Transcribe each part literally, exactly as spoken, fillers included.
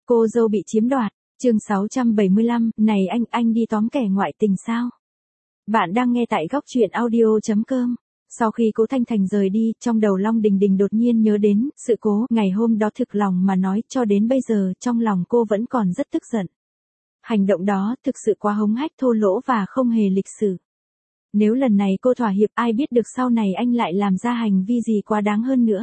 Cô dâu bị chiếm đoạt, chương sáu trăm bảy mươi lăm, này anh, anh đi tóm kẻ ngoại tình sao? Bạn đang nghe tại góc truyện audio chấm com. Sau khi Cố Thanh Thành rời đi, trong đầu Long Đình Đình đột nhiên nhớ đến sự cố ngày hôm đó, thực lòng mà nói cho đến bây giờ trong lòng cô vẫn còn rất tức giận. Hành động đó thực sự quá hống hách, thô lỗ và không hề lịch sự. Nếu lần này cô thỏa hiệp, ai biết được sau này anh lại làm ra hành vi gì quá đáng hơn nữa.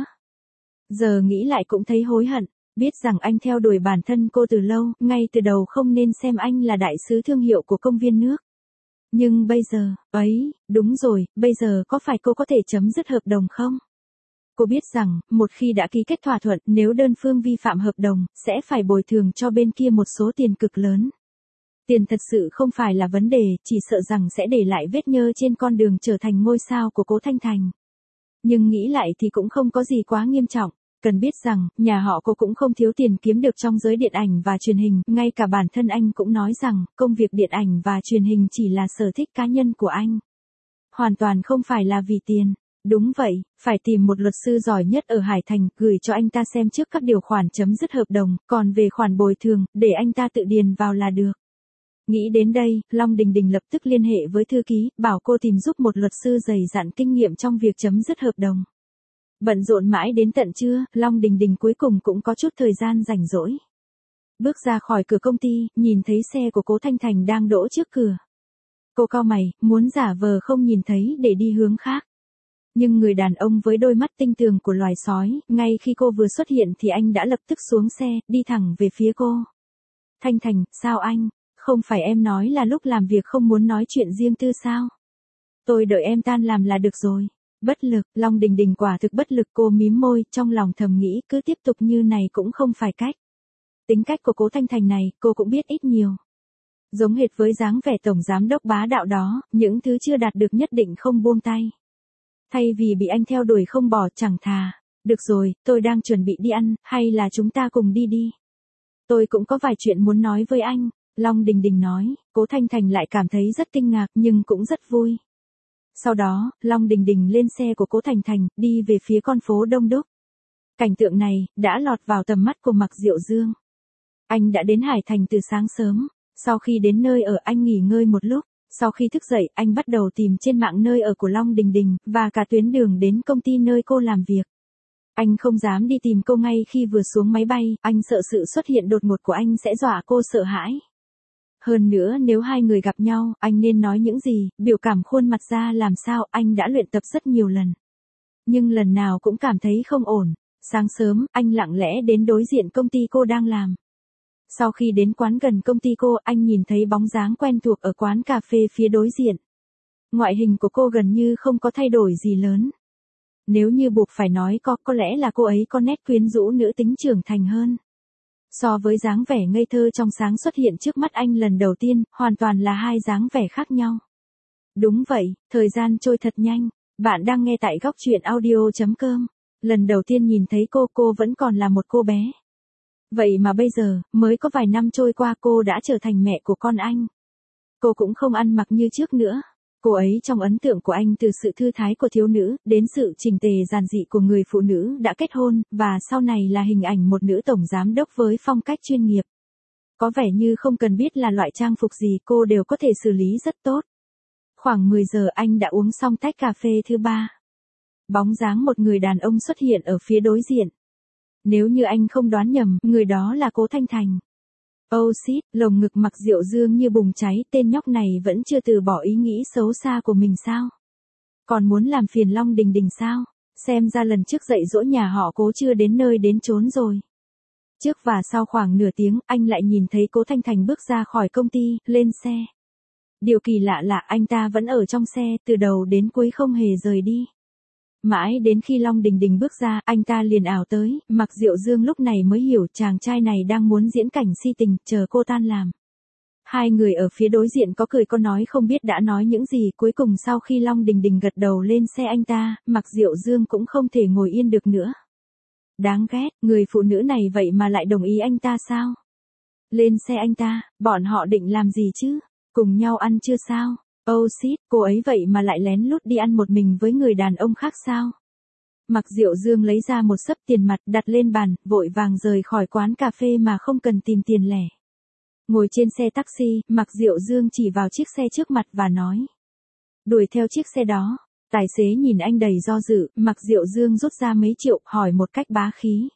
Giờ nghĩ lại cũng thấy hối hận, biết rằng anh theo đuổi bản thân cô từ lâu, ngay từ đầu không nên xem anh là đại sứ thương hiệu của công viên nước. Nhưng bây giờ, ấy, đúng rồi, bây giờ có phải cô có thể chấm dứt hợp đồng không? Cô biết rằng, một khi đã ký kết thỏa thuận, nếu đơn phương vi phạm hợp đồng, sẽ phải bồi thường cho bên kia một số tiền cực lớn. Tiền thật sự không phải là vấn đề, chỉ sợ rằng sẽ để lại vết nhơ trên con đường trở thành ngôi sao của Cố Thanh Thành. Nhưng nghĩ lại thì cũng không có gì quá nghiêm trọng. Cần biết rằng, nhà họ cô cũng không thiếu tiền kiếm được trong giới điện ảnh và truyền hình, ngay cả bản thân anh cũng nói rằng, công việc điện ảnh và truyền hình chỉ là sở thích cá nhân của anh. Hoàn toàn không phải là vì tiền. Đúng vậy, phải tìm một luật sư giỏi nhất ở Hải Thành, gửi cho anh ta xem trước các điều khoản chấm dứt hợp đồng, còn về khoản bồi thường, để anh ta tự điền vào là được. Nghĩ đến đây, Long Đình Đình lập tức liên hệ với thư ký, bảo cô tìm giúp một luật sư dày dặn kinh nghiệm trong việc chấm dứt hợp đồng. Bận rộn mãi đến tận trưa, Long Đình Đình cuối cùng cũng có chút thời gian rảnh rỗi. Bước ra khỏi cửa công ty, nhìn thấy xe của Cố Thanh Thành đang đỗ trước cửa. Cô cau mày, muốn giả vờ không nhìn thấy để đi hướng khác. Nhưng người đàn ông với đôi mắt tinh tường của loài sói, ngay khi cô vừa xuất hiện thì anh đã lập tức xuống xe, đi thẳng về phía cô. Thanh Thành, sao anh? Không phải em nói là lúc làm việc không muốn nói chuyện riêng tư sao? Tôi đợi em tan làm là được rồi. Bất lực, Long Đình Đình quả thực bất lực, cô mím môi, trong lòng thầm nghĩ cứ tiếp tục như này cũng không phải cách. Tính cách của Cố Thanh Thành này, cô cũng biết ít nhiều. Giống hệt với dáng vẻ tổng giám đốc bá đạo đó, những thứ chưa đạt được nhất định không buông tay. Thay vì bị anh theo đuổi không bỏ, chẳng thà. Được rồi, tôi đang chuẩn bị đi ăn, hay là chúng ta cùng đi đi. Tôi cũng có vài chuyện muốn nói với anh. Long Đình Đình nói, Cố Thanh Thành lại cảm thấy rất kinh ngạc nhưng cũng rất vui. Sau đó, Long Đình Đình lên xe của Cố Thành Thành, đi về phía con phố đông đúc. Cảnh tượng này, đã lọt vào tầm mắt của Mạc Diệu Dương. Anh đã đến Hải Thành từ sáng sớm. Sau khi đến nơi ở, anh nghỉ ngơi một lúc. Sau khi thức dậy, anh bắt đầu tìm trên mạng nơi ở của Long Đình Đình, và cả tuyến đường đến công ty nơi cô làm việc. Anh không dám đi tìm cô ngay khi vừa xuống máy bay, anh sợ sự xuất hiện đột ngột của anh sẽ dọa cô sợ hãi. Hơn nữa nếu hai người gặp nhau, anh nên nói những gì, biểu cảm khuôn mặt ra làm sao, anh đã luyện tập rất nhiều lần. Nhưng lần nào cũng cảm thấy không ổn. Sáng sớm, anh lặng lẽ đến đối diện công ty cô đang làm. Sau khi đến quán gần công ty cô, anh nhìn thấy bóng dáng quen thuộc ở quán cà phê phía đối diện. Ngoại hình của cô gần như không có thay đổi gì lớn. Nếu như buộc phải nói có, có lẽ là cô ấy có nét quyến rũ nữ tính trưởng thành hơn. So với dáng vẻ ngây thơ trong sáng xuất hiện trước mắt anh lần đầu tiên, hoàn toàn là hai dáng vẻ khác nhau. Đúng vậy, thời gian trôi thật nhanh. Bạn đang nghe tại góc truyện audio chấm com. Lần đầu tiên nhìn thấy cô, cô vẫn còn là một cô bé. Vậy mà bây giờ, mới có vài năm trôi qua cô đã trở thành mẹ của con anh. Cô cũng không ăn mặc như trước nữa. Cô ấy trong ấn tượng của anh từ sự thư thái của thiếu nữ, đến sự chỉnh tề giản dị của người phụ nữ đã kết hôn, và sau này là hình ảnh một nữ tổng giám đốc với phong cách chuyên nghiệp. Có vẻ như không cần biết là loại trang phục gì cô đều có thể xử lý rất tốt. Khoảng mười giờ anh đã uống xong tách cà phê thứ ba. Bóng dáng một người đàn ông xuất hiện ở phía đối diện. Nếu như anh không đoán nhầm, người đó là Cố Thanh Thành. Oh shit, lồng ngực Mạc Diệu Dương như bùng cháy, tên nhóc này vẫn chưa từ bỏ ý nghĩ xấu xa của mình sao? Còn muốn làm phiền Long Đình Đình sao? Xem ra lần trước dạy dỗ nhà họ Cố chưa đến nơi đến chốn rồi. Trước và sau khoảng nửa tiếng, anh lại nhìn thấy Cố Thanh Thành bước ra khỏi công ty, lên xe. Điều kỳ lạ là anh ta vẫn ở trong xe, từ đầu đến cuối không hề rời đi. Mãi đến khi Long Đình Đình bước ra, anh ta liền ảo tới, Mạc Diệu Dương lúc này mới hiểu chàng trai này đang muốn diễn cảnh si tình, chờ cô tan làm. Hai người ở phía đối diện có cười có nói không biết đã nói những gì, cuối cùng sau khi Long Đình Đình gật đầu lên xe anh ta, Mạc Diệu Dương cũng không thể ngồi yên được nữa. Đáng ghét, người phụ nữ này vậy mà lại đồng ý anh ta sao? Lên xe anh ta, bọn họ định làm gì chứ? Cùng nhau ăn chưa sao? Oh shit, cô ấy vậy mà lại lén lút đi ăn một mình với người đàn ông khác sao? Mạc Diệu Dương lấy ra một xấp tiền mặt đặt lên bàn, vội vàng rời khỏi quán cà phê mà không cần tìm tiền lẻ. Ngồi trên xe taxi, Mạc Diệu Dương chỉ vào chiếc xe trước mặt và nói. Đuổi theo chiếc xe đó. Tài xế nhìn anh đầy do dự, Mạc Diệu Dương rút ra mấy triệu, hỏi một cách bá khí.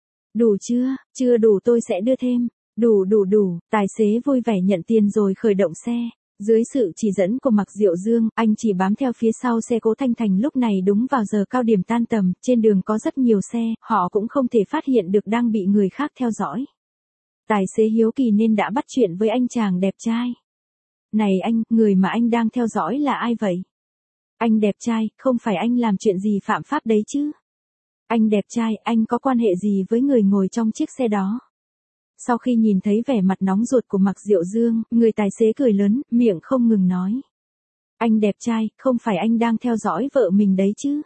Đủ chưa? Chưa đủ tôi sẽ đưa thêm. Đủ đủ đủ, tài xế vui vẻ nhận tiền rồi khởi động xe. Dưới sự chỉ dẫn của Mạc Diệu Dương, anh chỉ bám theo phía sau xe Cố Thanh Thành lúc này đúng vào giờ cao điểm tan tầm, trên đường có rất nhiều xe, họ cũng không thể phát hiện được đang bị người khác theo dõi. Tài xế hiếu kỳ nên đã bắt chuyện với anh chàng đẹp trai. Này anh, người mà anh đang theo dõi là ai vậy? Anh đẹp trai, không phải anh làm chuyện gì phạm pháp đấy chứ? Anh đẹp trai, anh có quan hệ gì với người ngồi trong chiếc xe đó? Sau khi nhìn thấy vẻ mặt nóng ruột của Mạc Diệu Dương, người tài xế cười lớn, miệng không ngừng nói. Anh đẹp trai, không phải anh đang theo dõi vợ mình đấy chứ?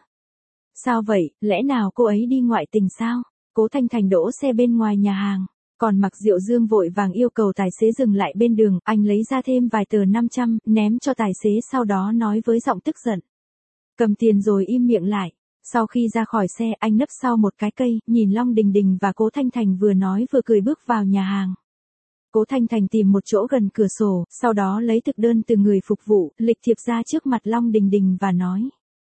Sao vậy, lẽ nào cô ấy đi ngoại tình sao? Cố Thanh Thành đỗ xe bên ngoài nhà hàng. Còn Mạc Diệu Dương vội vàng yêu cầu tài xế dừng lại bên đường, anh lấy ra thêm vài tờ năm trăm, ném cho tài xế sau đó nói với giọng tức giận. Cầm tiền rồi im miệng lại. Sau khi ra khỏi xe, anh nấp sau một cái cây, nhìn Long Đình Đình và Cố Thanh Thành vừa nói vừa cười bước vào nhà hàng. Cố Thanh Thành tìm một chỗ gần cửa sổ, sau đó lấy thực đơn từ người phục vụ, lịch thiệp ra trước mặt Long Đình Đình và nói.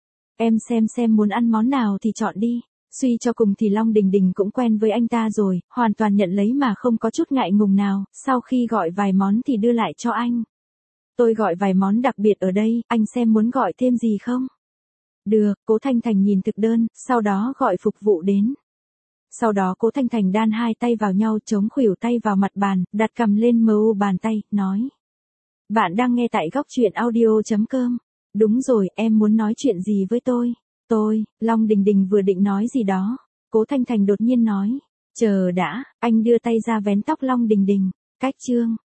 Em xem xem muốn ăn món nào thì chọn đi. Suy cho cùng thì Long Đình Đình cũng quen với anh ta rồi, hoàn toàn nhận lấy mà không có chút ngại ngùng nào, sau khi gọi vài món thì đưa lại cho anh. Tôi gọi vài món đặc biệt ở đây, anh xem muốn gọi thêm gì không? Được, Cố Thanh Thành nhìn thực đơn, sau đó gọi phục vụ đến. Sau đó Cố Thanh Thành đan hai tay vào nhau chống khuỷu tay vào mặt bàn, đặt cầm lên mờ u bàn tay, nói. Bạn đang nghe tại góc truyện audio chấm com. Đúng rồi, em muốn nói chuyện gì với tôi? Tôi, Long Đình Đình vừa định nói gì đó. Cố Thanh Thành đột nhiên nói. Chờ đã, anh đưa tay ra vén tóc Long Đình Đình. Cách chương.